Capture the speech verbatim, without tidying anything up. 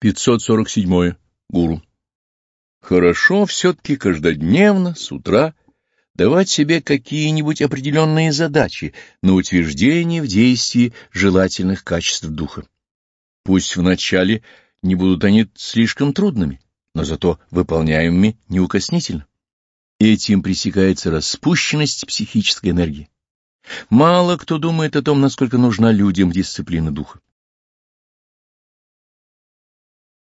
пятьсот сорок седьмое. Гуру. Хорошо все-таки каждодневно, с утра, давать себе какие-нибудь определенные задачи на утверждение в действии желательных качеств духа. Пусть вначале не будут они слишком трудными, но зато выполняемыми неукоснительно. Этим пресекается распущенность психической энергии. Мало кто думает о том, насколько нужна людям дисциплина духа.